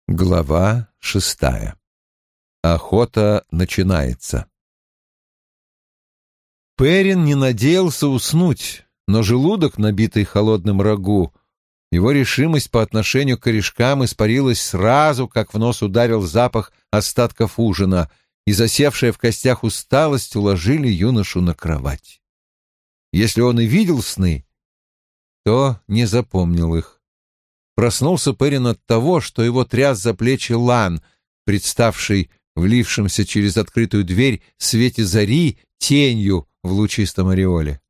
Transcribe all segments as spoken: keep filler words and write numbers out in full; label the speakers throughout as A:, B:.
A: Глава шестая. Охота начинается. Перин не надеялся уснуть, но желудок, набитый холодным рагу, его решимость по отношению к корешкам испарилась сразу, как в нос ударил запах остатков ужина, и засевшая в костях усталость уложили юношу на кровать. Если он и видел сны, то не запомнил их. Проснулся Перин от того, что его тряс за плечи Лан, представший влившимся через открытую дверь в свете зари тенью в лучистом ореоле.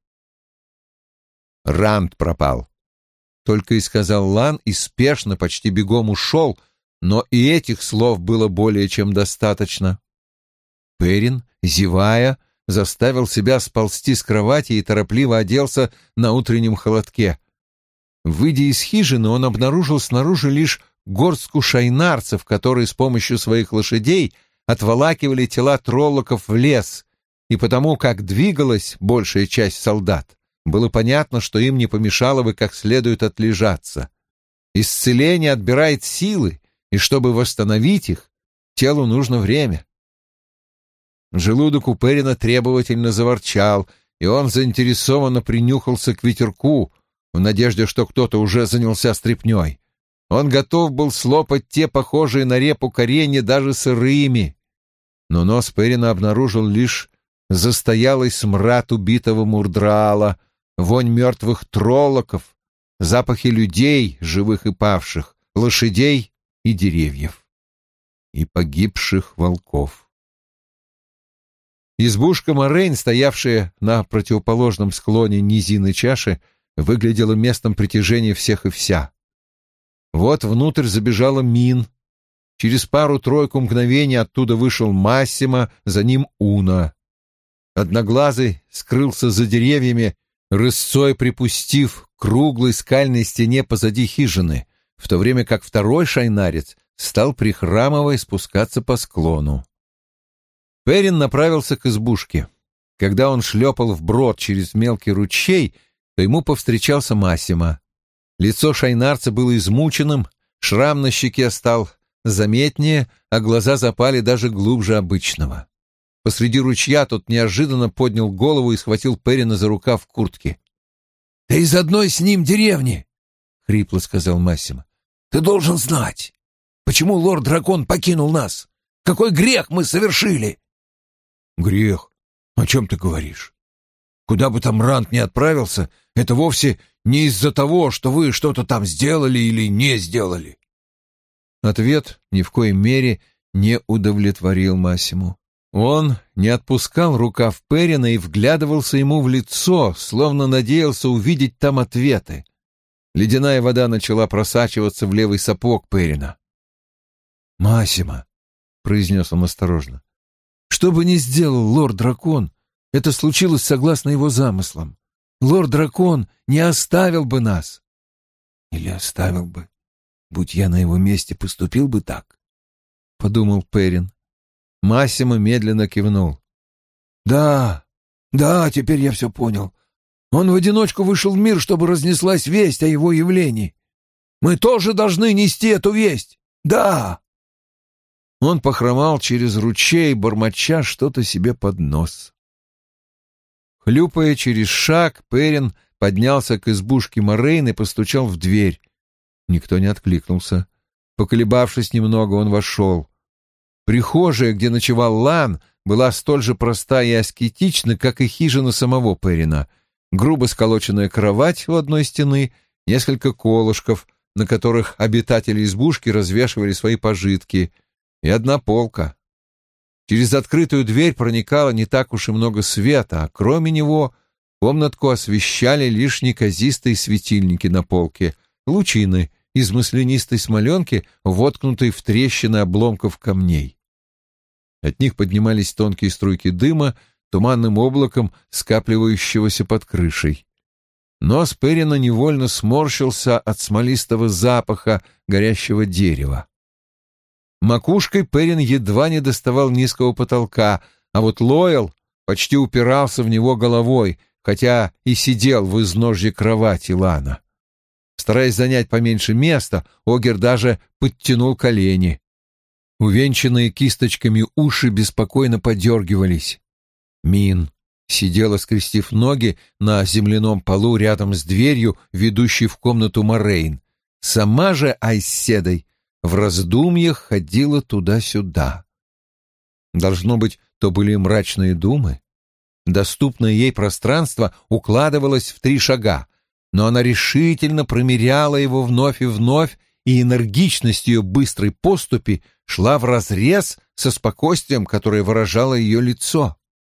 A: «Ранд пропал», — только и сказал Лан, и спешно, почти бегом ушел, но и этих слов было более чем достаточно. Перин, зевая, заставил себя сползти с кровати и торопливо оделся на утреннем холодке. Выйдя из хижины, он обнаружил снаружи лишь горстку шайнарцев, которые с помощью своих лошадей отволакивали тела троллоков в лес, и потому, как двигалась большая часть солдат, было понятно, что им не помешало бы как следует отлежаться. Исцеление отбирает силы, и чтобы восстановить их, телу нужно время. Желудок у Перина требовательно заворчал, и он заинтересованно принюхался к ветерку, в надежде, что кто-то уже занялся стряпнёй. Он готов был слопать те, похожие на репу, коренья даже сырыми. Но нос Перина обнаружил лишь застоялый смрад убитого мурдраала, вонь мертвых троллоков, запахи людей, живых и павших, лошадей и деревьев, и погибших волков. Избушка Морейн, стоявшая на противоположном склоне низины чаши, выглядела местом притяжения всех и вся. Вот внутрь забежала Мин. Через пару-тройку мгновений оттуда вышел Массимо, за ним Уна. Одноглазый скрылся за деревьями, рысцой припустив к круглой скальной стене позади хижины, в то время как второй шайнарец стал, прихрамывая, спускаться по склону. Перин направился к избушке. Когда он шлепал вброд через мелкий ручей, то ему повстречался Массимо. Лицо шайнарца было измученным, шрам на щеке стал заметнее, а глаза запали даже глубже обычного. Посреди ручья тот неожиданно поднял голову и схватил Перина за рукав куртки. «Ты из одной с ним деревни!» — хрипло сказал Массимо. «Ты должен знать, почему лорд-дракон покинул нас? Какой грех мы совершили?» «Грех? О чем ты говоришь? Куда бы там Ранд ни отправился, это вовсе не из-за того, что вы что-то там сделали или не сделали». Ответ ни в коей мере не удовлетворил Массиму. Он не отпускал рукав Перина и вглядывался ему в лицо, словно надеялся увидеть там ответы. Ледяная вода начала просачиваться в левый сапог Перина. «Массимо», — произнес он осторожно, — «что бы ни сделал лорд-дракон, это случилось согласно его замыслам. Лорд-дракон не оставил бы нас». «Или оставил бы, будь я на его месте, поступил бы так», — подумал Перин. Массимо медленно кивнул. «Да, да, теперь я все понял. Он в одиночку вышел в мир, чтобы разнеслась весть о его явлении. Мы тоже должны нести эту весть. Да!» Он похромал через ручей, бормоча что-то себе под нос. Хлюпая через шаг, Перин поднялся к избушке Морейн и постучал в дверь. Никто не откликнулся. Поколебавшись немного, он вошел. Прихожая, где ночевал Лан, была столь же проста и аскетична, как и хижина самого Перина. Грубо сколоченная кровать у одной стены, несколько колышков, на которых обитатели избушки развешивали свои пожитки, и одна полка. Через открытую дверь проникало не так уж и много света, а кроме него комнатку освещали лишь неказистые светильники на полке, лучины из маслянистой смоленки, воткнутой в трещины обломков камней. От них поднимались тонкие струйки дыма, туманным облаком скапливающегося под крышей. Нос Перина невольно сморщился от смолистого запаха горящего дерева. Макушкой Перин едва не доставал низкого потолка, а вот Лоэл почти упирался в него головой, хотя и сидел в изножье кровати Лана. Стараясь занять поменьше места, Огер даже подтянул колени. Увенчанные кисточками уши беспокойно подергивались. Мин сидела, скрестив ноги, на земляном полу рядом с дверью, ведущей в комнату Морейн. Сама же Айседой в раздумьях ходила туда-сюда. Должно быть, то были мрачные думы. Доступное ей пространство укладывалось в три шага, но она решительно промеряла его вновь и вновь, и энергичность ее быстрой поступи шла вразрез со спокойствием, которое выражало ее лицо.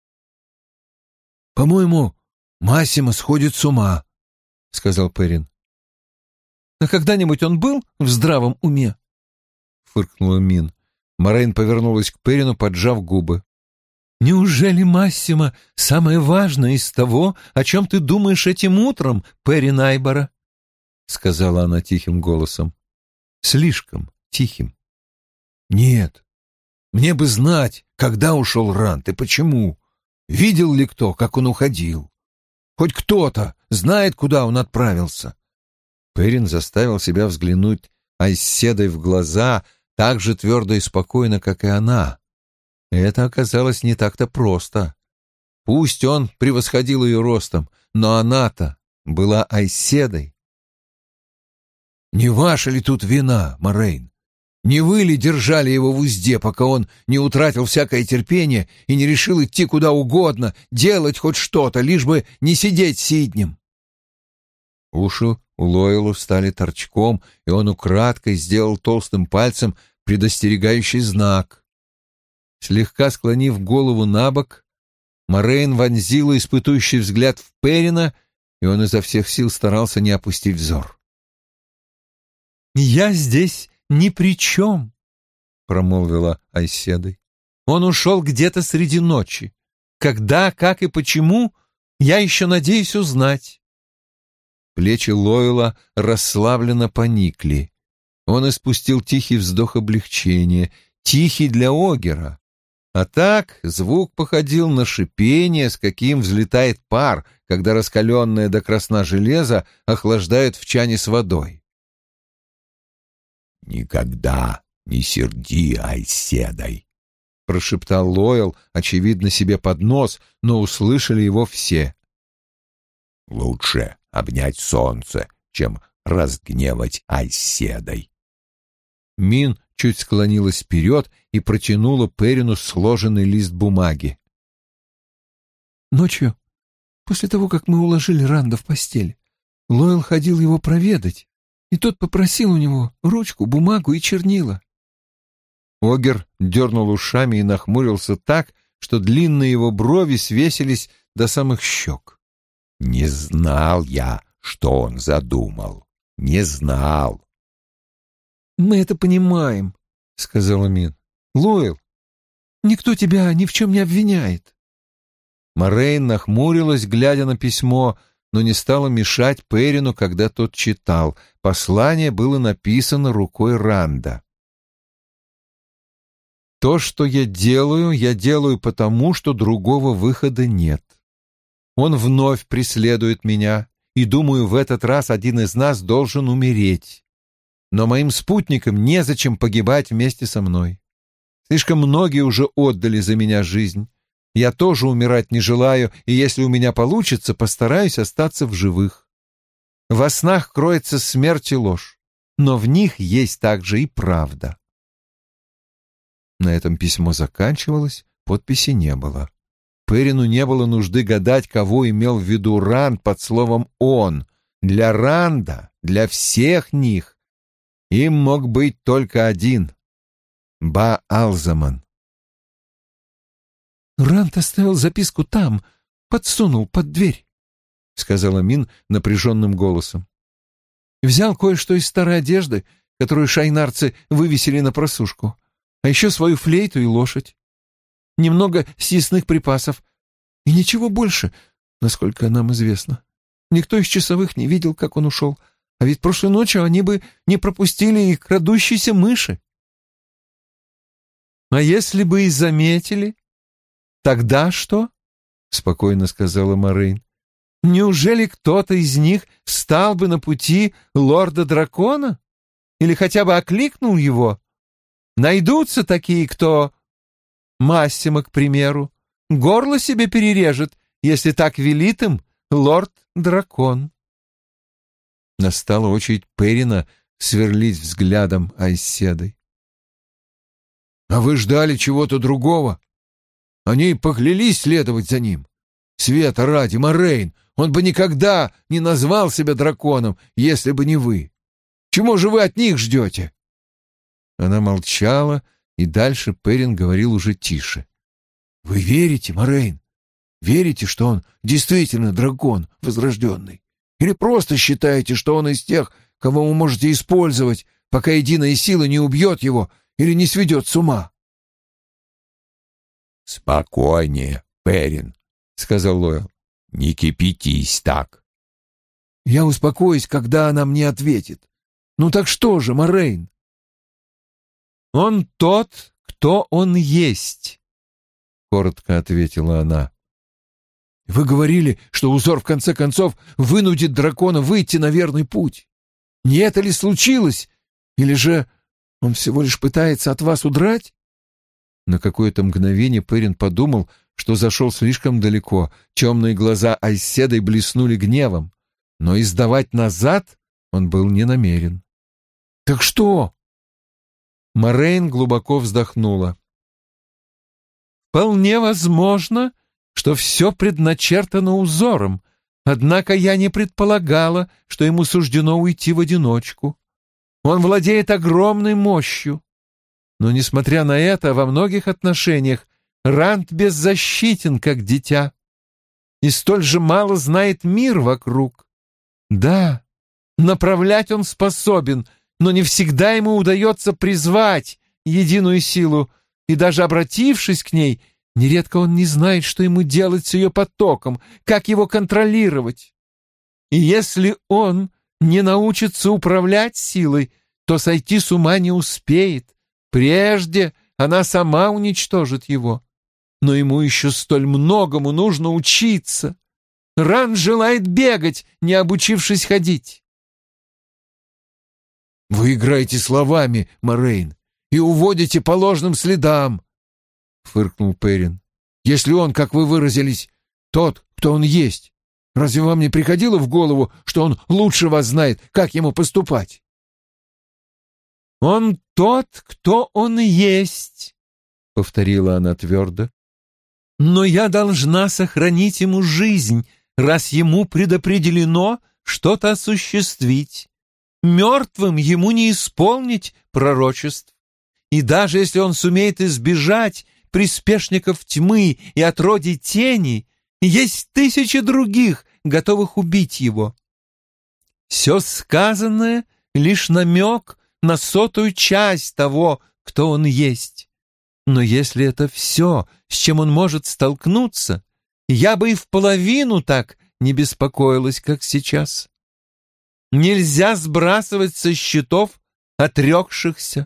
A: «По-моему, Массимо сходит с ума», — сказал Перин.
B: «А когда-нибудь он был в здравом уме?»
A: — фыркнула Мин. Морейн повернулась к Перину, поджав губы.
B: «Неужели Массимо самое важное из того, о чем ты думаешь этим утром, Перин Айбора?» — сказала она тихим голосом. Слишком тихим.
A: «Нет, мне бы знать, когда ушел Рант и почему. Видел ли кто, как он уходил? Хоть кто-то знает, куда он отправился?» Перин заставил себя взглянуть Айседой в глаза так же твердо и спокойно, как и она. Это оказалось не так-то просто. Пусть он превосходил ее ростом, но она-то была Айседой. «Не ваша ли тут вина, Морейн? Не вы ли держали его в узде, пока он не утратил всякое терпение и не решил идти куда угодно, делать хоть что-то, лишь бы не сидеть сиднем?» Уши у Лоэлу стали торчком, и он украдкой сделал толстым пальцем предостерегающий знак. Слегка склонив голову на бок, Морейн вонзила испытующий взгляд в Перина, и он изо всех сил старался не опустить взор.
B: «Я здесь ни при чем», — промолвила Айседой. «Он ушел где-то среди ночи. Когда, как и почему, я еще надеюсь узнать».
A: Плечи Лойла расслабленно поникли. Он испустил тихий вздох облегчения, тихий для Огера. А так звук походил на шипение, с каким взлетает пар, когда раскаленное до красна железо охлаждают в чане с водой. «Никогда не серди Айседой», — прошептал Лойл, очевидно, себе под нос, но услышали его все. «Лучше обнять солнце, чем разгневать Айседой». Мин чуть склонилась вперед и протянула Перину сложенный лист бумаги.
B: «Ночью, после того, как мы уложили Ранда в постель, Лойл ходил его проведать, и тот попросил у него ручку, бумагу и чернила».
A: Огер дернул ушами и нахмурился так, что длинные его брови свесились до самых щек. «Не знал я, что он задумал. Не знал».
B: «Мы это понимаем», — сказала Мин. «Лойл, никто тебя ни в чем не обвиняет».
A: Морейн нахмурилась, глядя на письмо, но не стала мешать Перину, когда тот читал. Послание было написано рукой Ранда. «То, что я делаю, я делаю потому, что другого выхода нет. Он вновь преследует меня, и, думаю, в этот раз один из нас должен умереть. Но моим спутникам незачем погибать вместе со мной. Слишком многие уже отдали за меня жизнь. Я тоже умирать не желаю, и если у меня получится, постараюсь остаться в живых. Во снах кроется смерть и ложь, но в них есть также и правда». На этом письмо заканчивалось, подписи не было. Перину не было нужды гадать, кого имел в виду Ранд под словом «он». Для Ранда, для всех них, им мог быть только один — Ба-Алзаман.
B: «Ранд оставил записку там, подсунул под дверь», — сказала Мин напряженным голосом. «Взял кое-что из старой одежды, которую шайнарцы вывесили на просушку, а еще свою флейту и лошадь. Немного съестных припасов и ничего больше, насколько нам известно. Никто из часовых не видел, как он ушел, а ведь прошлой ночью они бы не пропустили и крадущейся мыши». «А если бы и заметили, тогда что?» — спокойно сказала Морейн. Неужели кто-то из них встал бы на пути лорда-дракона? Или хотя бы окликнул его? Найдутся такие, кто... Массимо, к примеру, горло себе перережет, если так велит им лорд-дракон. Настала очередь Перина сверлить взглядом Айседой.
A: «А вы ждали чего-то другого? Они поклялись следовать за ним. Света ради, Морейн, он бы никогда не назвал себя драконом, если бы не вы. Чему же вы от них ждете?»
B: Она молчала, и дальше Перин говорил уже тише.
A: «Вы верите, Морейн? Верите, что он действительно дракон возрожденный? Или просто считаете, что он из тех, кого вы можете использовать, пока единая сила не убьет его или не сведет с ума?»
C: «Спокойнее, Перин», — сказал Лоэл. «Не кипятись так».
A: «Я успокоюсь, когда она мне ответит. Ну так что же, Морейн?»
B: «Он тот, кто он есть», — коротко ответила она.
A: «Вы говорили, что узор в конце концов вынудит дракона выйти на верный путь. Не это ли случилось? Или же он всего лишь пытается от вас удрать?»
B: На какое-то мгновение Перин подумал, что зашел слишком далеко. Темные глаза Айседой блеснули гневом, но издавать назад он был не намерен.
A: «Так что?»
B: Морейн глубоко вздохнула. «Вполне возможно, что все предначертано узором, однако я не предполагала, что ему суждено уйти в одиночку. Он владеет огромной мощью. Но, несмотря на это, во многих отношениях Ранд беззащитен, как дитя, и столь же мало знает мир вокруг. Да, направлять он способен, но не всегда ему удается призвать единую силу, и даже обратившись к ней, нередко он не знает, что ему делать с ее потоком, как его контролировать. И если он не научится управлять силой, то сойти с ума не успеет. Прежде она сама уничтожит его. Но ему еще столь многому нужно учиться. Ран желает бегать, не обучившись ходить.
A: «Вы играете словами, Морейн, и уводите по ложным следам», — фыркнул Перин. «Если он, как вы выразились, тот, кто он есть, разве вам не приходило в голову, что он лучше вас знает, как ему поступать?»
B: «Он тот, кто он есть», — повторила она твердо. «Но я должна сохранить ему жизнь, раз ему предопределено что-то осуществить. Мертвым ему не исполнить пророчеств. И даже если он сумеет избежать приспешников тьмы и отродий тени, есть тысячи других, готовых убить его. Все сказанное — лишь намек на сотую часть того, кто он есть. Но если это все, с чем он может столкнуться, я бы и в половину так не беспокоилась, как сейчас. Нельзя сбрасывать со счетов отрекшихся».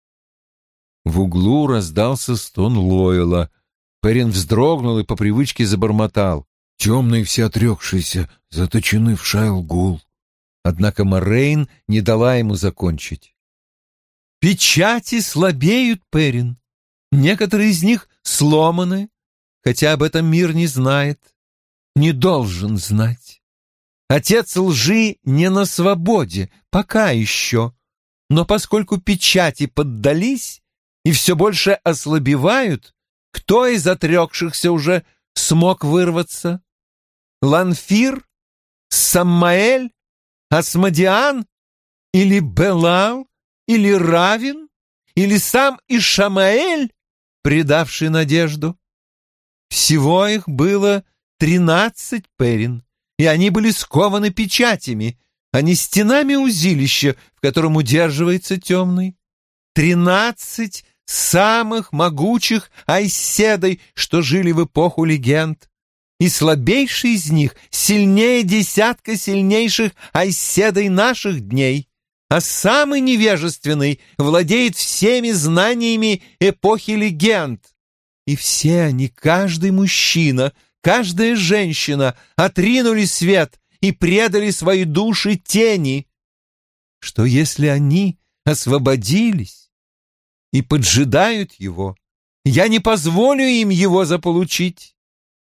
B: В углу раздался стон Лоэла. Перин вздрогнул и по привычке забормотал:
A: «Темные все отрекшиеся заточены в Шайл-Гул».
B: Однако Морейн не дала ему закончить. «Печати слабеют, Перин. Некоторые из них сломаны, хотя об этом мир не знает, не должен знать. Отец лжи не на свободе, пока еще, но поскольку печати поддались и все больше ослабевают, кто из отрекшихся уже смог вырваться? Ланфир? Саммаэль? Асмодиан? Или Белал? Или Равин? Или сам Ишамаэль, предавший надежду? Всего их было тринадцать, Перин, и они были скованы печатями, а не стенами узилища, в котором удерживается темный. Тринадцать самых могучих айседой, что жили в эпоху легенд, и слабейший из них сильнее десятка сильнейших айседой наших дней, а самый невежественный владеет всеми знаниями эпохи легенд. И все они, каждый мужчина, каждая женщина отринули свет и предали свои души тени. Что если они освободились и поджидают его? Я не позволю им его заполучить.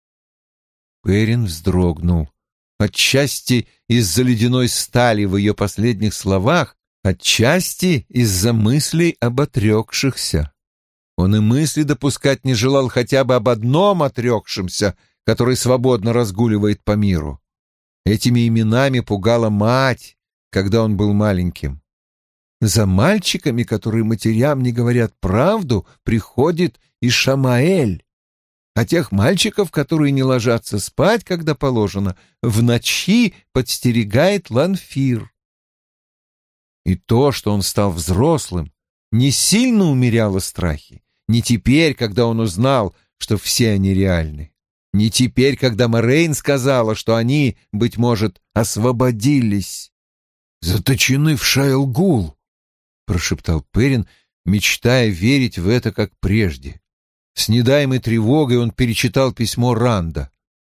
B: Перин вздрогнул. Отчасти из-за ледяной стали в ее последних словах, отчасти из-за мыслей об отрекшихся. Он и мысли допускать не желал хотя бы об одном отрекшемся, который свободно разгуливает по миру. Этими именами пугала мать, когда он был маленьким. За мальчиками, которые матерям не говорят правду, приходит и Шамаэль. А тех мальчиков, которые не ложатся спать, когда положено, в ночи подстерегает Ланфир. И то, что он стал взрослым, не сильно умеряло страхи. Не теперь, когда он узнал, что все они реальны. Не теперь, когда Морейн сказала, что они, быть может, освободились.
A: «Заточены в Шайл-Гул», — прошептал Перин, мечтая верить в это, как прежде. С недаемой тревогой он перечитал письмо Ранда.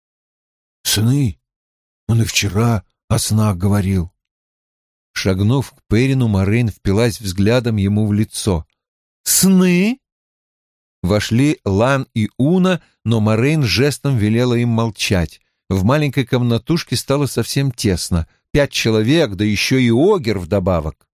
A: «Сны? Он и вчера о снах говорил». Шагнув к Перину, Морейн впилась взглядом ему в лицо. «Сны?» Вошли Лан и Уна, но Морейн жестом велела им молчать. В маленькой комнатушке стало совсем тесно. Пять человек, да еще и Огер вдобавок.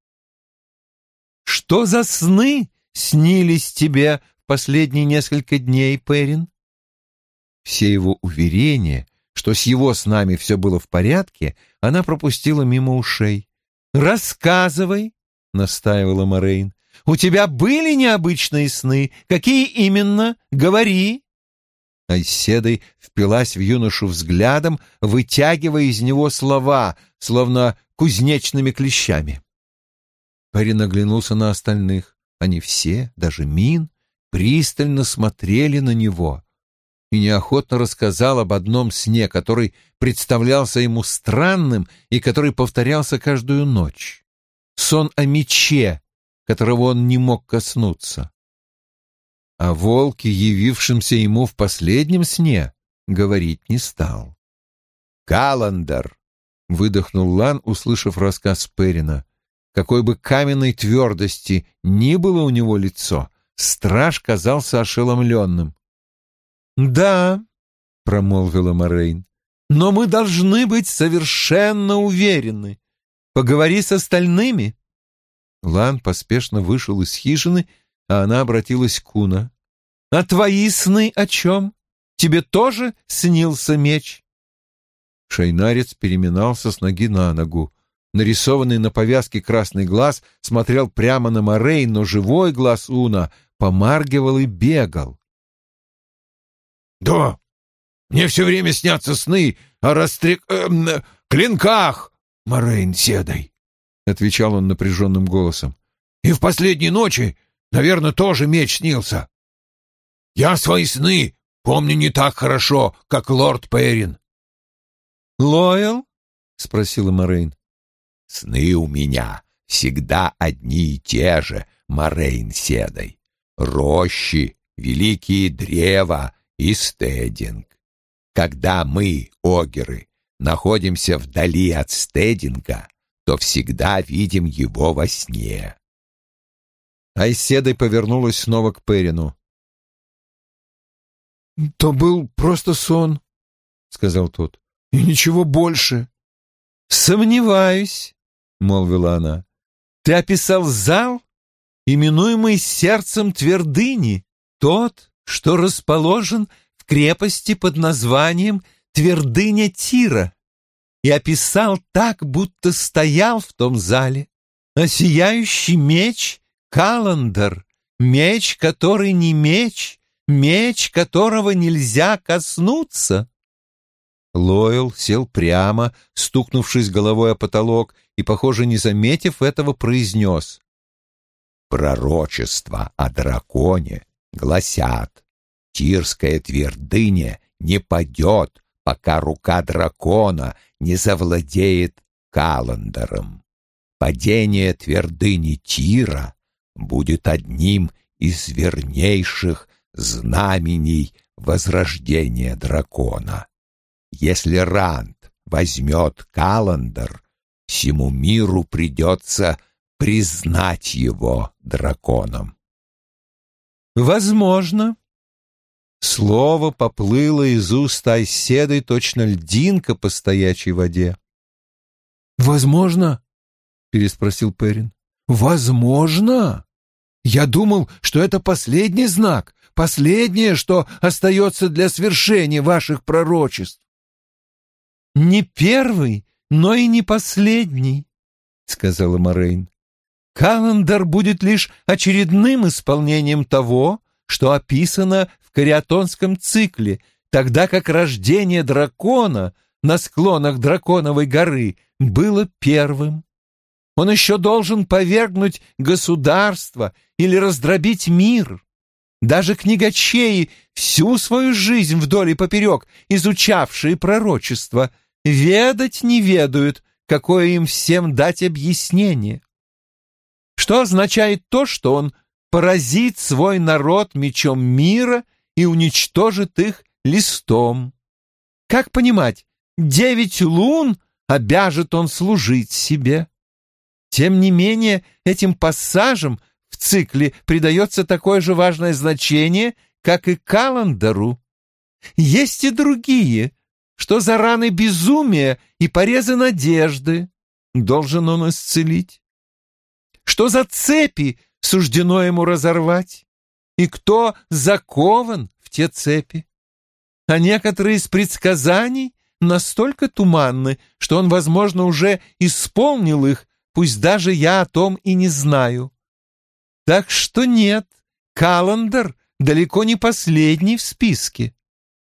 A: «Что за сны снились тебе последние несколько дней, Перин?» Все его уверения, что с его снами все было в порядке, она пропустила мимо ушей. «Рассказывай», — настаивала Морейн. «У тебя были необычные сны? Какие именно? Говори». Айседой впилась в юношу взглядом, вытягивая из него слова, словно кузнечными клещами. Перин оглянулся на остальных. Они все, даже Мин, пристально смотрели на него и неохотно рассказал об одном сне, который представлялся ему странным и который повторялся каждую ночь. Сон о мече, которого он не мог коснуться. О волке, явившемся ему в последнем сне, говорить не стал. «Каландар!» — выдохнул Лан, услышав рассказ Перина. Какой бы каменной твердости ни было у него лицо, страж казался ошеломленным. «Да», — промолвила Морейн, — «но мы должны быть совершенно уверены. Поговори с остальными». Лан поспешно вышел из хижины, а она обратилась к Уна. «А твои сны о чем? Тебе тоже снился меч?» Шайнарец переминался с ноги на ногу. Нарисованный на повязке красный глаз смотрел прямо на Морейн, но живой глаз Уна помаргивал и бегал.
C: «Да, мне все время снятся сны о растрек... Э, клинках, Морейн Седой», — отвечал он напряженным голосом. «И в последние ночи, наверное, тоже меч снился. Я свои сны помню не так хорошо, как лорд Перин».
B: «Лоял?» — спросила Морейн.
C: «Сны у меня всегда одни и те же, Морейн Седой. Рощи, великие древа и Стединг. Когда мы, огеры, находимся вдали от Стединга, то всегда видим его во сне».
A: Айседой повернулась снова к Перину.
B: «То был просто сон», — сказал тот, — «и ничего больше». «Сомневаюсь», — молвила она. «Ты описал зал, именуемый сердцем твердыни, тот, что расположен в крепости под названием Твердыня Тира, и описал так, будто стоял в том зале, а сияющий меч — Каландар, меч, который не меч, меч, которого нельзя коснуться». Лойл сел прямо, стукнувшись головой о потолок, и, похоже, не заметив этого, произнес.
C: «Пророчества о драконе гласят, Тирская твердыня не падет, пока рука дракона не завладеет Каландаром. Падение твердыни Тира будет одним из вернейших знамений возрождения дракона. Если Ранд возьмет Каландр, всему миру придется признать его драконом.
B: Возможно. Слово поплыло из уст Айседой точно льдинка по стоячей воде. «Возможно?» — переспросил Перин. «Возможно? Я думал, что это последний знак, последнее, что остается для свершения ваших пророчеств». «Не первый, но и не последний», — сказала Морейн. «Каландар будет лишь очередным исполнением того, что описано в кариатонском цикле, тогда как рождение дракона на склонах Драконовой горы было первым. Он еще должен повергнуть государство или раздробить мир. Даже книгачеи, всю свою жизнь вдоль и поперек изучавшие пророчество, ведать не ведают, какое им всем дать объяснение. Что означает то, что он поразит свой народ мечом мира и уничтожит их листом. Как понимать, девять лун обяжет он служить себе? Тем не менее, этим пассажам в цикле придается такое же важное значение, как и Каландару. Есть и другие, что за раны безумия и порезы надежды должен он исцелить. Что за цепи суждено ему разорвать, и кто закован в те цепи. А некоторые из предсказаний настолько туманны, что он, возможно, уже исполнил их, пусть даже я о том и не знаю. Так что нет, Каландар далеко не последний в списке.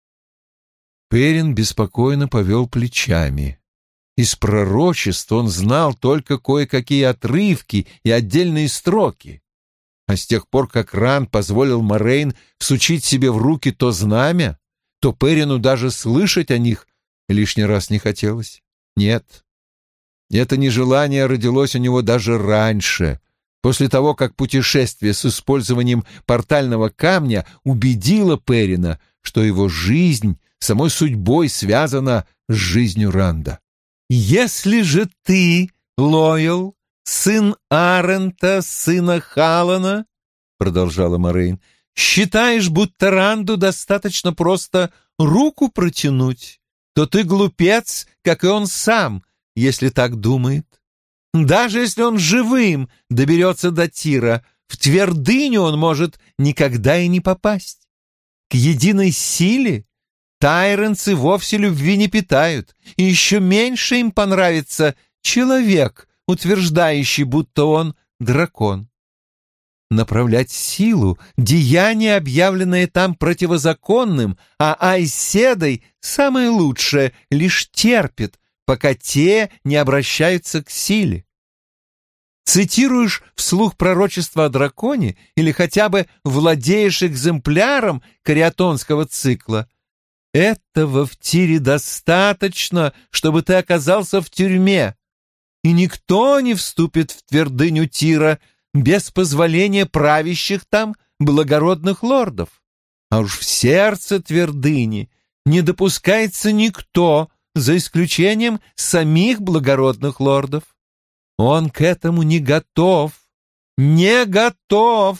B: Перин беспокойно повел плечами. Из пророчеств он знал только кое-какие отрывки и отдельные строки. А с тех пор, как Ран позволил Морейн всучить себе в руки то знамя, то Перину даже слышать о них лишний раз не хотелось. Нет, это нежелание родилось у него даже раньше, после того, как путешествие с использованием портального камня убедило Перина, что его жизнь самой судьбой связана с жизнью Ранда. «Если же ты, Лоэл, сын Арента, сына Халана, — продолжала Морейн, — считаешь, будто Ранду достаточно просто руку протянуть, то ты глупец, как и он сам, если так думает. Даже если он живым доберется до Тира, в твердыню он может никогда и не попасть. К единой силе тайренцы вовсе любви не питают, и еще меньше им понравится человек, утверждающий, будто он дракон. Направлять силу, деяние, объявленное там противозаконным, а Айседой самое лучшее лишь терпит, пока те не обращаются к силе. Цитируешь вслух пророчество о драконе или хотя бы владеешь экземпляром кариатонского цикла, этого в Тире достаточно, чтобы ты оказался в тюрьме, и никто не вступит в твердыню Тира без позволения правящих там благородных лордов. А уж в сердце твердыни не допускается никто, за исключением самих благородных лордов. Он к этому не готов, не готов.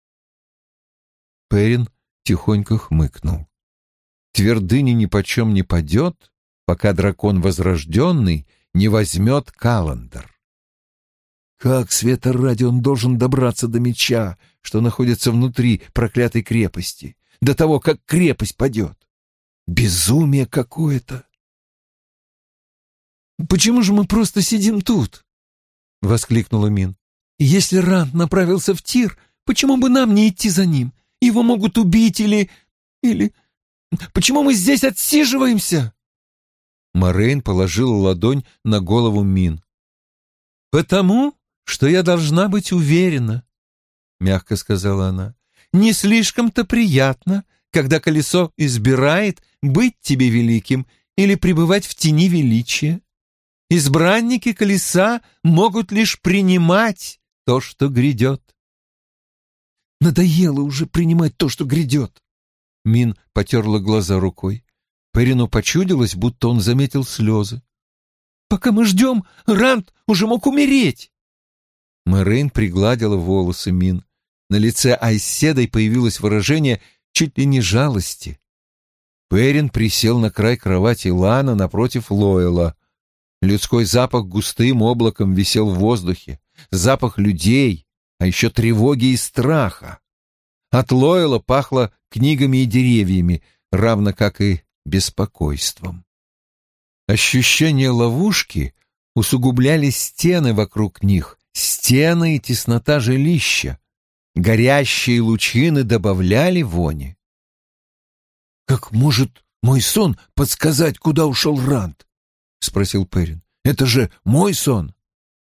B: Перин тихонько хмыкнул. Твердыня нипочем не падет, пока дракон возрожденный не возьмет Каландар. Как, света ради, он должен добраться до меча, что находится внутри проклятой крепости, до того, как крепость падет? Безумие какое-то! «Почему же мы просто сидим тут?» — воскликнула Мин. «Если Ранд направился в Тир, почему бы нам не идти за ним? Его могут убить или... или... Почему мы здесь отсиживаемся?» Морейн положила ладонь на голову Мин. «Потому что я должна быть уверена», — мягко сказала она. «Не слишком-то приятно, когда колесо избирает быть тебе великим или пребывать в тени величия. Избранники колеса могут лишь принимать то, что грядет». «Надоело уже принимать то, что грядет», Мин потерла глаза рукой. Перину почудилось, будто он заметил слезы. «Пока мы ждем, Ранд уже мог умереть!» Морейн пригладила волосы Мин. На лице Айседой появилось выражение чуть ли не жалости. Перин присел на край кровати Лана напротив Лоэла. Людской запах густым облаком висел в воздухе. Запах людей, а еще тревоги и страха. От Лоэла пахло книгами и деревьями, равно как и беспокойством. Ощущение ловушки усугубляли стены вокруг них, стены и теснота жилища. Горящие лучины добавляли вони. «Как может мой сон подсказать, куда ушел Ранд?» — спросил Перин. «Это же мой сон!»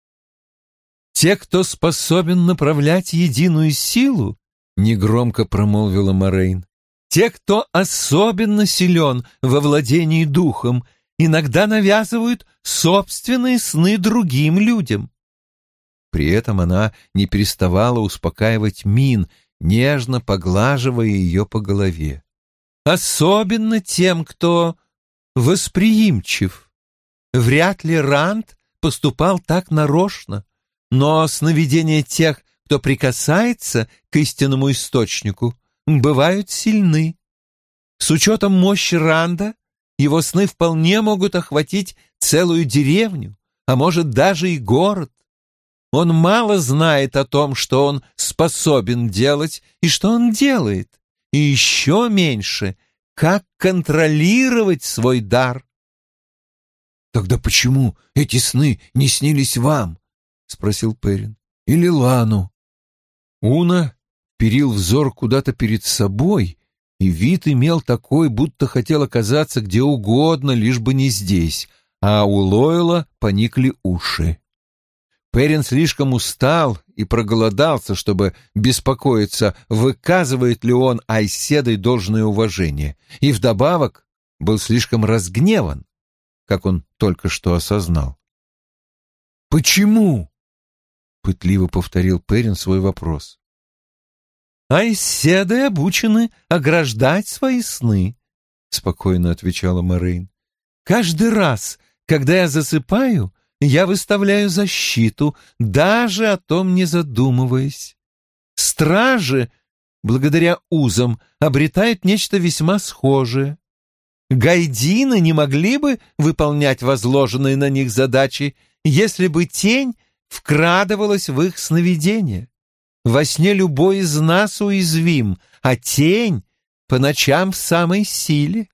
B: «Те, кто способен направлять единую силу, — негромко промолвила Морейн, — те, кто особенно силен во владении духом, иногда навязывают собственные сны другим людям». При этом она не переставала успокаивать Мин, нежно поглаживая ее по голове. «Особенно тем, кто восприимчив. Вряд ли Ранд поступал так нарочно, но сновидения тех, кто прикасается к истинному источнику, бывают сильны. С учетом мощи Ранда его сны вполне могут охватить целую деревню, а может даже и город. Он мало знает о том, что он способен делать и что он делает, и еще меньше, как контролировать свой дар». «Тогда почему эти сны не снились вам?» — спросил Перин. «Или Лану?» Уна вперил взор куда-то перед собой, и вид имел такой, будто хотел оказаться где угодно, лишь бы не здесь, а у Лойла поникли уши. Перин слишком устал и проголодался, чтобы беспокоиться, выказывает ли он Айседой должное уважение, и вдобавок был слишком разгневан, как он только что осознал. «Почему?» — пытливо повторил Перин свой вопрос. «Айседы обучены ограждать свои сны», — спокойно отвечала Морейн. «Каждый раз, когда я засыпаю, я выставляю защиту, даже о том не задумываясь. Стражи, благодаря узам, обретают нечто весьма схожее. Гайдины не могли бы выполнять возложенные на них задачи, если бы тень вкрадывалась в их сновидения. Во сне любой из нас уязвим, а тень по ночам в самой силе».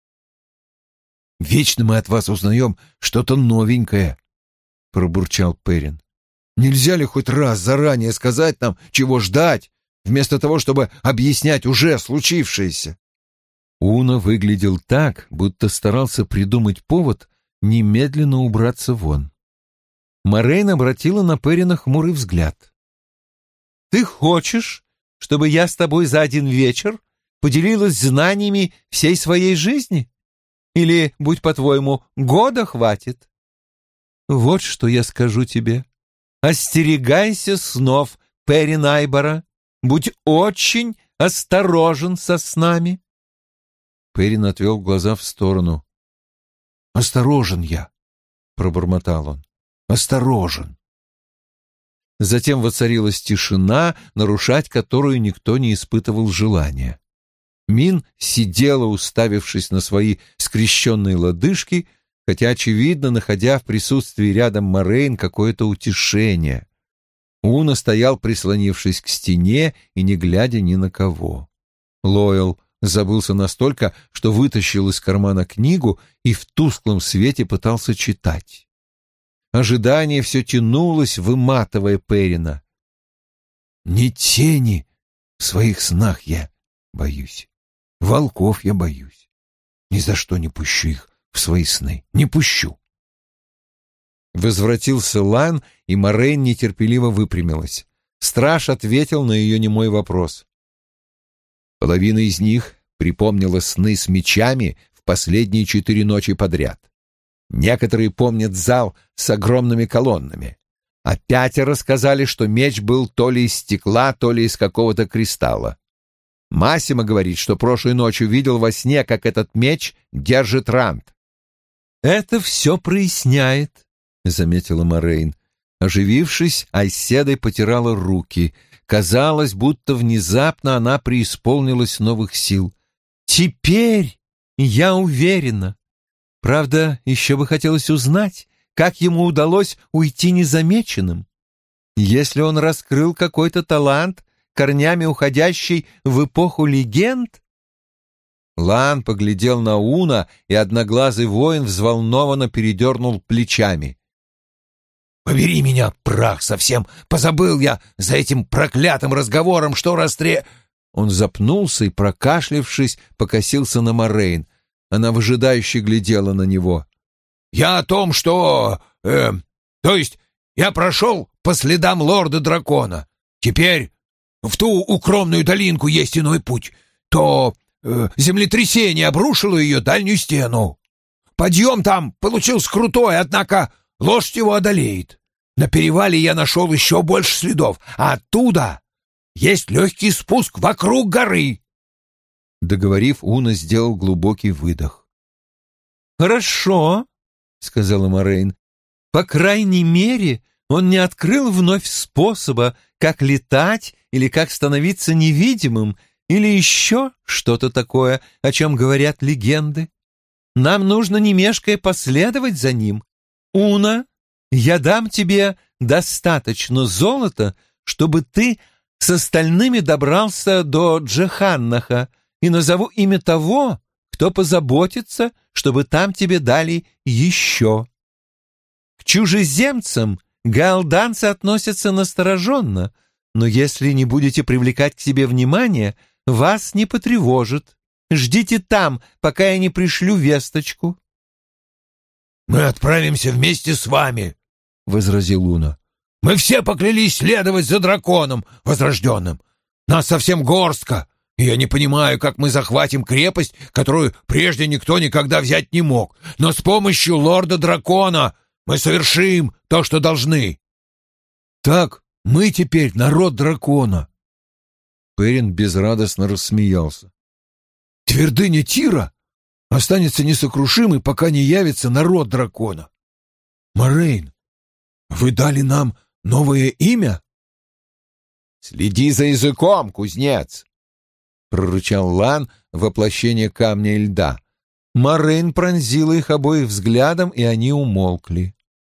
B: «Вечно мы от вас узнаем что-то новенькое», — пробурчал Перин. «Нельзя ли хоть раз заранее сказать нам, чего ждать, вместо того, чтобы объяснять уже случившееся?» Уна выглядел так, будто старался придумать повод немедленно убраться вон. Морейн обратила на Перина хмурый взгляд. «Ты хочешь, чтобы я с тобой за один вечер поделилась знаниями всей своей жизни? Или, будь по-твоему, года хватит? Вот что я скажу тебе. Остерегайся снов, Перин Айбора. Будь очень осторожен со снами». Перин отвел глаза в сторону. «Осторожен я», — пробормотал он. «Осторожен». Затем воцарилась тишина, нарушать которую никто не испытывал желания. Мин сидела, уставившись на свои скрещенные лодыжки, хотя, очевидно, находя в присутствии рядом Морейн какое-то утешение. Уна стоял, прислонившись к стене и не глядя ни на кого. Лоэл забылся настолько, что вытащил из кармана книгу и в тусклом свете пытался читать. Ожидание все тянулось, выматывая Перина. «Не тени в своих снах я боюсь. Волков я боюсь. Ни за что не пущу их в свои сны. Не пущу». Возвратился Лан, и Морейн нетерпеливо выпрямилась. Страж ответил на ее немой вопрос. Половина из них припомнила сны с мечами в последние четыре ночи подряд. Некоторые помнят зал с огромными колоннами, а пятеро сказали, что меч был то ли из стекла, то ли из какого-то кристалла.
A: Массимо говорит, что прошлой ночью видел во сне, как этот меч держит Ранд».
B: «Это все проясняет», — заметила Морейн. Оживившись, Айседой потирала руки. Казалось, будто внезапно она преисполнилась новых сил. «Теперь я уверена. Правда, еще бы хотелось узнать, как ему удалось уйти незамеченным. Если он раскрыл какой-то талант, корнями уходящий в эпоху легенд...»
A: Лан поглядел на Уна, и одноглазый воин взволнованно передернул плечами.
C: «Побери меня, прах, совсем позабыл я за этим проклятым разговором, что растре...»
A: Он запнулся и, прокашлявшись, покосился на Морейн. Она выжидающе глядела на него.
C: «Я о том, что... Э, то есть я прошел по следам лорда-дракона. Теперь в ту укромную долинку есть иной путь. То э, землетрясение обрушило ее дальнюю стену. Подъем там получился крутой, однако лошадь его одолеет. На перевале я нашел еще больше следов, а оттуда есть легкий спуск вокруг горы».
A: Договорив, Уна сделал глубокий выдох.
B: «Хорошо», — сказала Морейн. «По крайней мере, он не открыл вновь способа, как летать или как становиться невидимым, или еще что-то такое, о чем говорят легенды. Нам нужно не мешкая последовать за ним. Уна, я дам тебе достаточно золота, чтобы ты с остальными добрался до Джеханнаха, и назову имя того, кто позаботится, чтобы там тебе дали еще. К чужеземцам гаалданцы относятся настороженно, но если не будете привлекать к себе внимание, вас не потревожит. Ждите там, пока я не пришлю весточку».
C: «Мы отправимся вместе с вами», — возразил Уна. «Мы все поклялись следовать за драконом возрожденным. Нас совсем горстка, и я не понимаю, как мы захватим крепость, которую прежде никто никогда взять не мог. Но с помощью лорда-дракона мы совершим то, что должны».
A: «Так мы теперь народ дракона». Перин безрадостно рассмеялся. «Твердыня Тира останется несокрушимой, пока не явится народ дракона. Морейн, вы дали нам новое имя?»
C: «Следи за языком, кузнец!» — прорычал Лан, воплощение камня и льда.
B: Морейн пронзила их обоих взглядом, и они умолкли.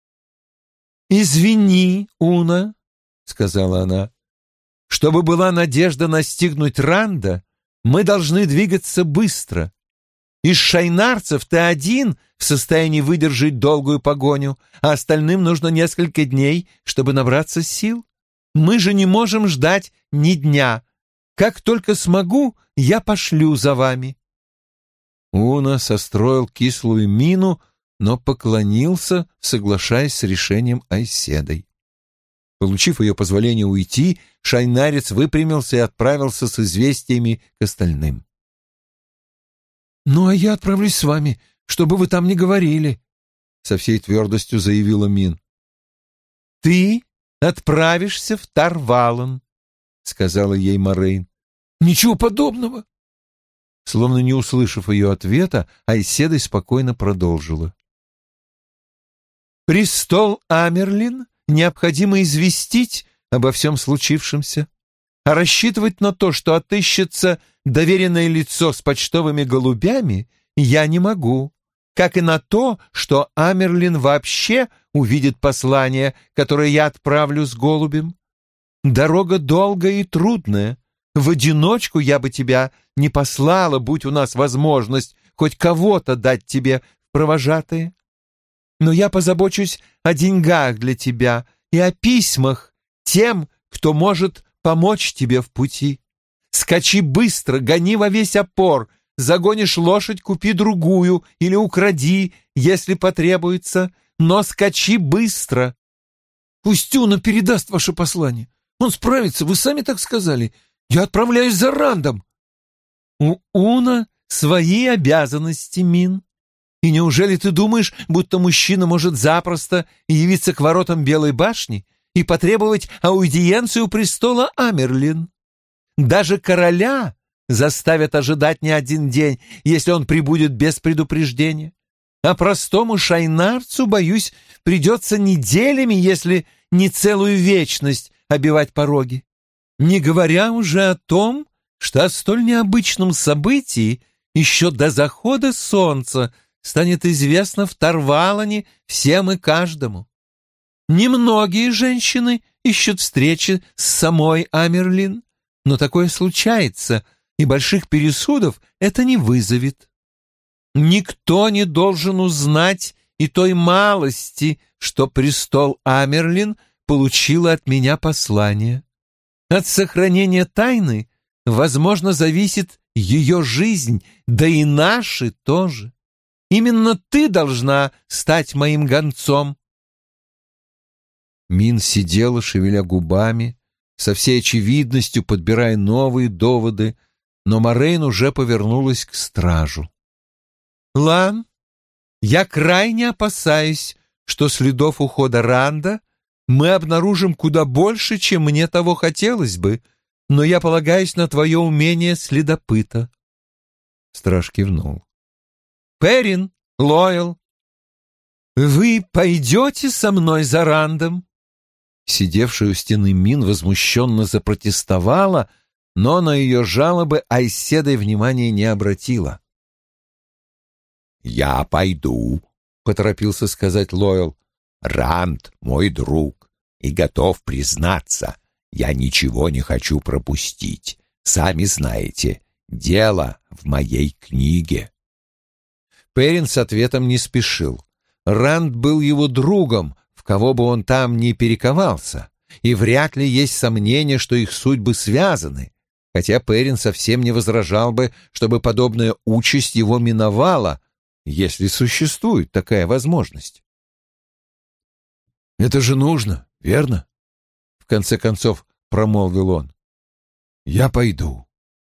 B: «Извини, Уна», — сказала она. «Чтобы была надежда настигнуть Ранда, мы должны двигаться быстро. Из шайнарцев ты один в состоянии выдержать долгую погоню, а остальным нужно несколько дней, чтобы набраться сил. Мы же не можем ждать ни дня. Как только смогу, я пошлю за вами».
A: Уна состроил кислую мину, но поклонился, соглашаясь с решением Айседой. Получив ее позволение уйти, шайнарец выпрямился и отправился с известиями к остальным.
B: «Ну, а я отправлюсь с вами, чтобы вы там не говорили», — со всей твердостью заявила Мин. «Ты отправишься в Тарвалан», — сказала ей Морейн.
A: «Ничего подобного».
B: Словно не услышав ее ответа, Айседа спокойно продолжила. «Престол Амерлин необходимо известить обо всем случившемся, а рассчитывать на то, что отыщется доверенное лицо с почтовыми голубями, я не могу, как и на то, что Амерлин вообще увидит послание, которое я отправлю с голубем. Дорога долгая и трудная. В одиночку я бы тебя не послала, будь у нас возможность хоть кого-то дать тебе в провожатые. Но я позабочусь о деньгах для тебя и о письмах тем, кто может помочь тебе в пути. Скачи быстро, гони во весь опор, загонишь лошадь, купи другую или укради, если потребуется, но скачи быстро».
A: «Пусть Уна передаст ваше послание. Он справится, вы сами так сказали. Я отправляюсь за Рандом».
B: «У Уна свои обязанности, Мин. И неужели ты думаешь, будто мужчина может запросто явиться к воротам Белой башни и потребовать аудиенцию у престола Амерлин? Даже короля заставят ожидать не один день, если он прибудет без предупреждения. А простому шайнарцу, боюсь, придется неделями, если не целую вечность, обивать пороги. Не говоря уже о том, что о столь необычном событии еще до захода солнца станет известно в Тарвалане всем и каждому. Немногие женщины ищут встречи с самой Амерлин, но такое случается, и больших пересудов это не вызовет. Никто не должен узнать и той малости, что престол Амерлин получила от меня послание. От сохранения тайны, возможно, зависит ее жизнь, да и наши тоже. Именно ты должна стать моим гонцом.
A: Мин сидела, шевеля губами, со всей очевидностью подбирая новые доводы, но Морейн уже повернулась к стражу.
B: Лан, я крайне опасаюсь, что следов ухода Ранда мы обнаружим куда больше, чем мне того хотелось бы, но я полагаюсь на твое умение следопыта.
A: Страж кивнул.
B: Перин, Лоэл, вы пойдете со мной за Рандом?
A: Сидевшая у стены Мин возмущенно запротестовала, но на ее жалобы Айседой внимания не обратила.
C: «Я пойду», — поторопился сказать Лоэл. «Ранд мой друг, и готов признаться, я ничего не хочу пропустить. Сами знаете, дело в моей книге».
A: Перин с ответом не спешил. Ранд был его другом, в кого бы он там ни перековался, и вряд ли есть сомнение, что их судьбы связаны, хотя Перин совсем не возражал бы, чтобы подобная участь его миновала, если существует такая возможность. «Это же нужно, верно?» — в конце концов промолвил он. «Я пойду».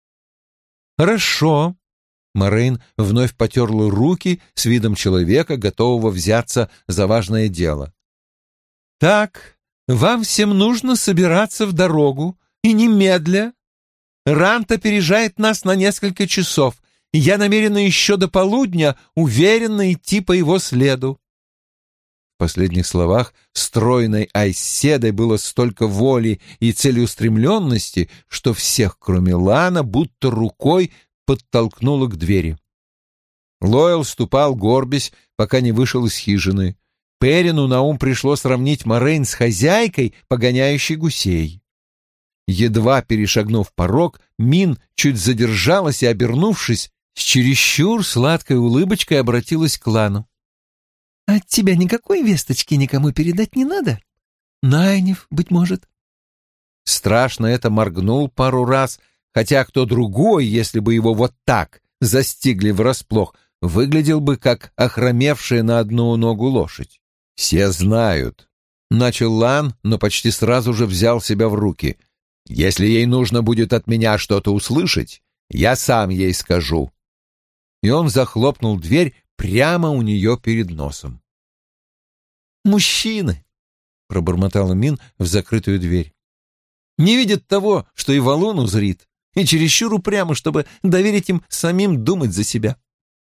B: «Хорошо». Морейн вновь потерла руки с видом человека, готового взяться за важное дело. «Так, вам всем нужно собираться в дорогу, и немедля. Рант опережает нас на несколько часов, и я намерена еще до полудня уверенно идти по его следу».
A: В последних словах стройной Айседой было столько воли и целеустремленности, что всех, кроме Лана, будто рукой подтолкнуло к двери. Лоэл ступал, горбясь, пока не вышел из хижины. Перину на ум пришло сравнить Морейн с хозяйкой, погоняющей гусей. Едва перешагнув порог, Мин чуть задержалась и, обернувшись, с чересчур сладкой улыбочкой обратилась к Лану.
B: «От тебя никакой весточки никому передать не надо? Найнев, быть может?»
A: Страшно это моргнул пару раз, хотя кто другой, если бы его вот так застигли врасплох, выглядел бы как охромевшая на одну ногу лошадь. «Все знают», — начал Лан, но почти сразу же взял себя в руки. «Если ей нужно будет от меня что-то услышать, я сам ей скажу». И он захлопнул дверь прямо у нее перед носом.
B: «Мужчины», — пробормотала Мин в закрытую дверь, — «не видят того, что и валун узрит, и чересчур упрямы, чтобы доверить им самим думать за себя».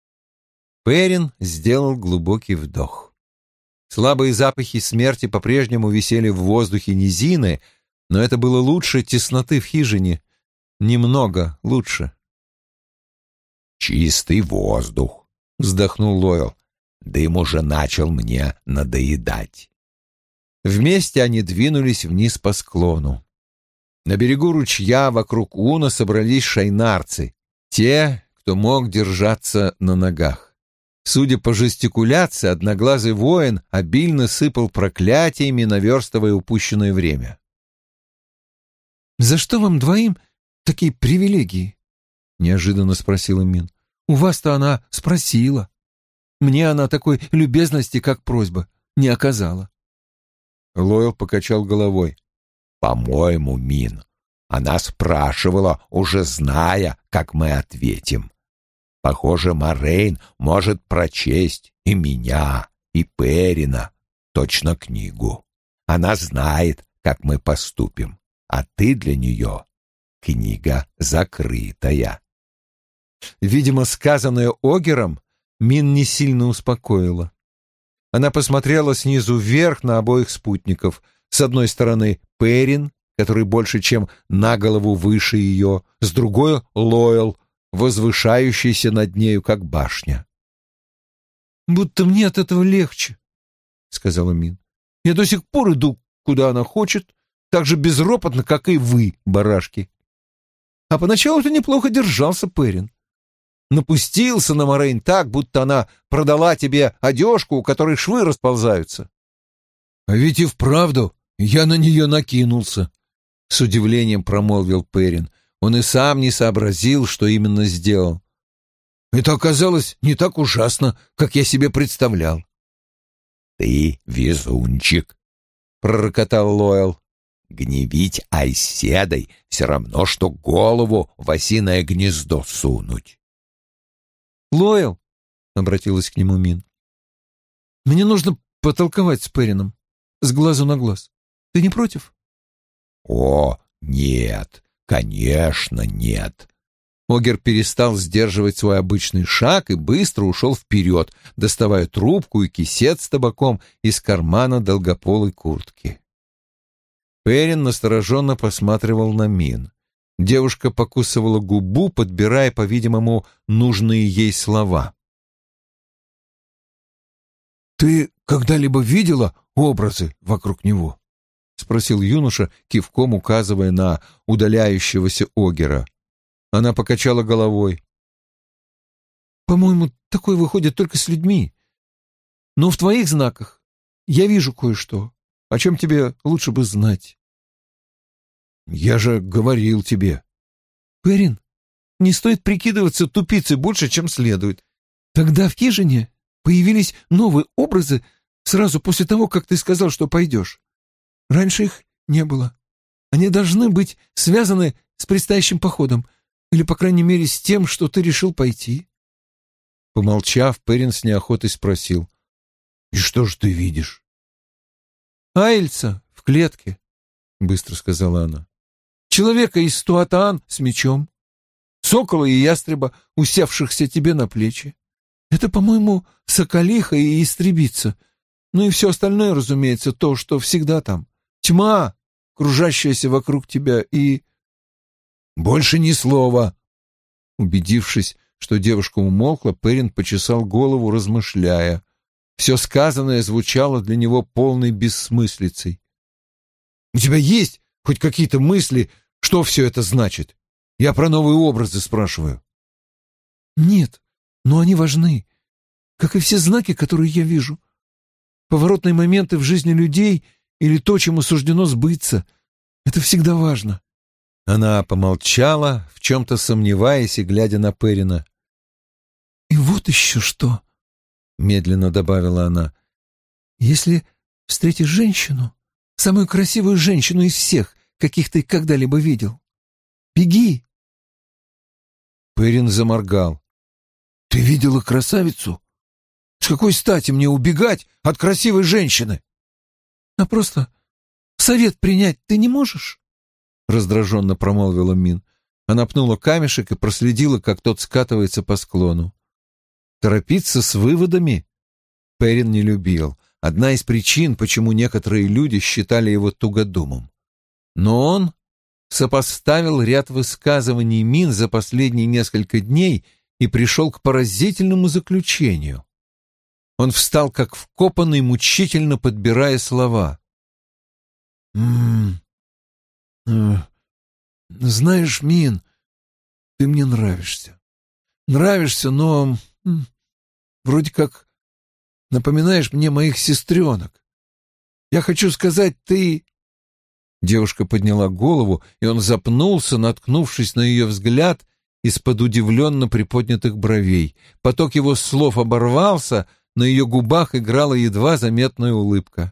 A: Перин сделал глубокий вдох. Слабые запахи смерти по-прежнему висели в воздухе низины, но это было лучше тесноты в хижине. Немного лучше.
C: «Чистый воздух», — вздохнул Лоэл. «Дым уже начал мне надоедать».
A: Вместе они двинулись вниз по склону. На берегу ручья вокруг Уна собрались шайнарцы, те, кто мог держаться на ногах. Судя по жестикуляции, одноглазый воин обильно сыпал проклятиями, наверстывая упущенное время.
B: «За что вам двоим такие привилегии?» — неожиданно спросила Мин. «У вас-то она спросила. Мне она такой любезности, как просьба, не оказала».
A: Лоэл покачал головой.
C: «По-моему, Мин, она спрашивала, уже зная, как мы ответим. Похоже, Морейн может прочесть и меня, и Перина, точно книгу. Она знает, как мы поступим, а ты для нее книга закрытая».
A: Видимо, сказанное Огером Мин не сильно успокоило. Она посмотрела снизу вверх на обоих спутников. С одной стороны Перин, который больше, чем на голову выше ее, с другой — Лоэл, возвышающийся над нею, как башня.
B: «Будто мне от этого легче», — сказала Мин. «Я до сих пор иду, куда она хочет, так же безропотно, как и вы, барашки. А поначалу ты неплохо держался, Перин. Напустился на Морейн так, будто она продала тебе одежку, у которой швы расползаются».
A: «А ведь и вправду я на нее накинулся», — с удивлением промолвил Перин. Он и сам не сообразил, что именно сделал. «Это оказалось не так ужасно, как я себе представлял».
C: «Ты везунчик», — пророкотал Лоэл. «Гневить Айседой все равно, что голову в осиное гнездо сунуть».
B: «Лоэл», — обратилась к нему Мин, — «мне нужно потолковать с Перином, с глазу на глаз. Ты не против?»
C: «О, нет, конечно, нет».
A: Огер перестал сдерживать свой обычный шаг и быстро ушел вперед, доставая трубку и кисет с табаком из кармана долгополой куртки. Перин настороженно посматривал на Мин. Девушка покусывала губу, подбирая, по-видимому, нужные ей слова.
B: «Ты когда-либо видела образы вокруг него?»
A: — спросил юноша, кивком указывая на удаляющегося Огера. Она покачала головой.
B: «По-моему, такое выходит только с людьми. Но в твоих знаках я вижу кое-что, о чем тебе лучше бы знать».
A: «Я же говорил тебе».
B: «Перин, не стоит прикидываться тупицей больше, чем следует. Тогда в хижине появились новые образы сразу после того, как ты сказал, что пойдешь. Раньше их не было. Они должны быть связаны с предстоящим походом, или, по крайней мере, с тем, что ты решил пойти».
A: Помолчав, Перин с неохотой спросил: «И что же ты видишь?»
B: «Айльца в клетке», — быстро сказала она. «Человека из Туатаан с мечом, сокола и ястреба, усевшихся тебе на плечи. Это, по-моему, соколиха и истребица. Ну и все остальное, разумеется, то, что всегда там. Тьма, кружащаяся вокруг тебя, и...»
A: «Больше ни слова». Убедившись, что девушка умолкла, Перин почесал голову, размышляя. Все сказанное звучало для него полной бессмыслицей. «У тебя есть хоть какие-то мысли, что все это значит? Я про новые образы спрашиваю».
B: «Нет, но они важны, как и все знаки, которые я вижу. Поворотные моменты в жизни людей или то, чему суждено сбыться — это всегда важно».
A: Она помолчала, в чем-то сомневаясь и глядя на Перина.
B: «И вот еще что», — медленно добавила она. «Если встретишь женщину, самую красивую женщину из всех, каких ты когда-либо видел, беги».
A: Перин заморгал.
B: «Ты видела красавицу? С какой стати мне убегать от красивой женщины?» «А просто совет принять ты не можешь?» — раздраженно промолвила Мин.
A: Она пнула камешек и проследила, как тот скатывается по склону. Торопиться с выводами Перин не любил. Одна из причин, почему некоторые люди считали его тугодумом. Но он сопоставил ряд высказываний Мин за последние несколько дней и пришел к поразительному заключению. Он встал как вкопанный, мучительно подбирая слова.
B: «М-м, знаешь, Мин, ты мне нравишься. Нравишься, но м, вроде как напоминаешь мне моих сестренок. Я хочу сказать, ты...»
A: Девушка подняла голову, и он запнулся, наткнувшись на ее взгляд из-под удивленно приподнятых бровей. Поток его слов оборвался, на ее губах играла едва заметная улыбка.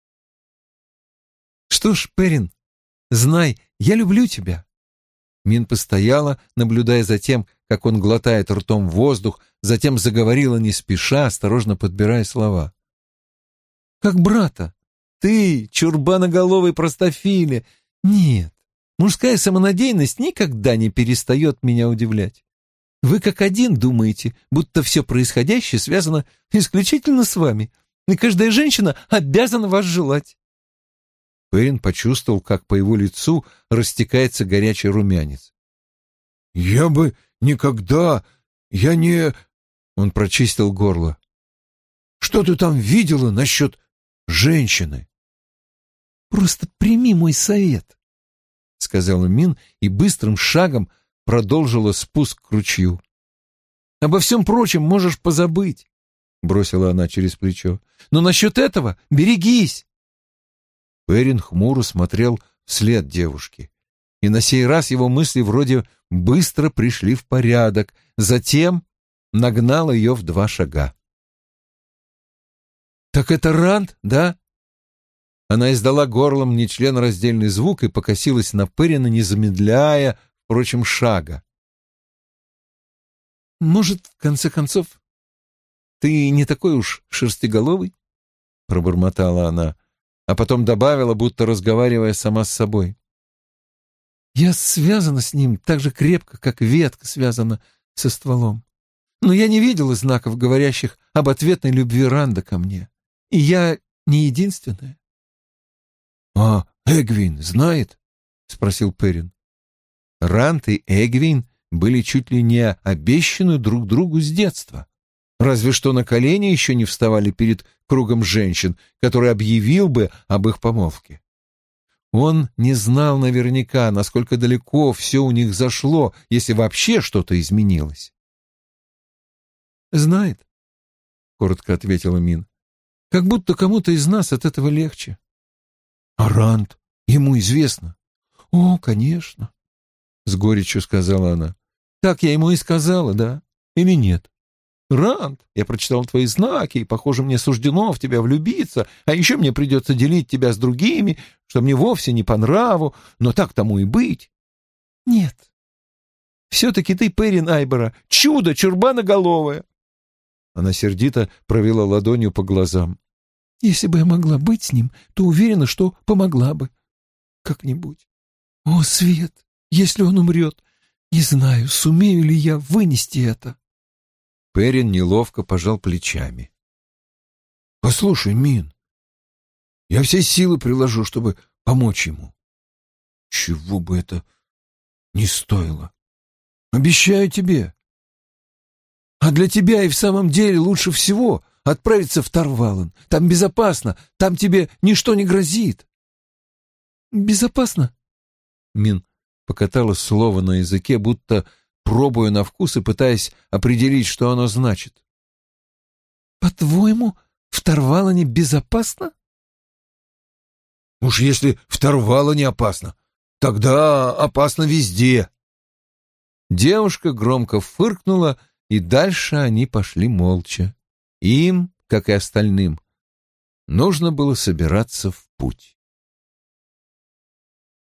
B: «Что ж, Перин, знай, я люблю тебя».
A: Мин постояла, наблюдая за тем, как он глотает ртом воздух, затем заговорила не спеша, осторожно подбирая слова.
B: «Как брата. Ты, чурбаноголовый простофиля. Нет, Мужская самонадеянность никогда не перестает меня удивлять. Вы как один думаете, будто все происходящее связано исключительно с вами, и каждая женщина обязана вас желать.
A: Перин почувствовал, как по его лицу растекается горячий румянец. «Я бы никогда... Я не...» Он прочистил горло. «Что ты там видела насчет женщины?»
B: «Просто прими мой совет», — сказала Мин и быстрым шагом продолжила спуск к ручью. «Обо всем прочем можешь позабыть», — бросила она через плечо. «Но насчет этого берегись».
A: Перин хмуро смотрел вслед девушки, и на сей раз его мысли вроде быстро пришли в порядок, затем нагнал ее в два шага.
B: «Так это Ранд, да?»
A: Она издала горлом нечленораздельный звук и покосилась на Перина, не замедляя, впрочем, шага.
B: «Может, в конце концов, ты не такой уж шерстиголовый?» — пробормотала она, а потом добавила, будто разговаривая сама с собой. «Я связана с ним так же крепко, как ветка связана со стволом. Но я не видела знаков, говорящих об ответной любви Ранда ко мне. И я не единственная».
A: «А Эгвин знает?» — спросил Перин. Ранд и Эгвин были чуть ли не обещаны друг другу с детства. Разве что на колени еще не вставали перед кругом женщин, который объявил бы об их помолвке. Он не знал наверняка, насколько далеко все у них зашло, если вообще что-то изменилось.
B: «Знает», — коротко ответила Мин. «Как будто кому-то из нас от этого легче».
A: «А Ранд? Ему известно?»
B: «О, конечно», — с горечью сказала она. «Так я ему и сказала, да? Или нет? Ранд, я прочитал твои знаки, и, похоже, мне суждено в тебя влюбиться, а еще мне придется делить тебя с другими, что мне вовсе не по нраву, но так тому и быть». «Нет. Все-таки ты, Перин Айбора, чудо чурбаноголовое». Она сердито провела ладонью по глазам. «Если бы я могла быть с ним, то уверена, что помогла бы. Как-нибудь. О, Свет, если он умрет, не знаю, сумею ли я вынести это».
A: Перин неловко пожал плечами. «Послушай, Мин, я все силы приложу, чтобы помочь ему. Чего бы это ни стоило. Обещаю тебе. А для тебя и в самом деле лучше всего отправиться в Тарвален. Там безопасно, там тебе ничто не грозит».
B: «Безопасно?»
A: Мин покатала слово на языке, будто пробуя на вкус и пытаясь определить, что оно значит.
B: «По-твоему, в Тарвалане безопасно?»
A: «Уж если в Тарвалане опасно, тогда опасно везде». Девушка громко фыркнула, и дальше они пошли молча. Им, как и остальным, нужно было собираться в путь.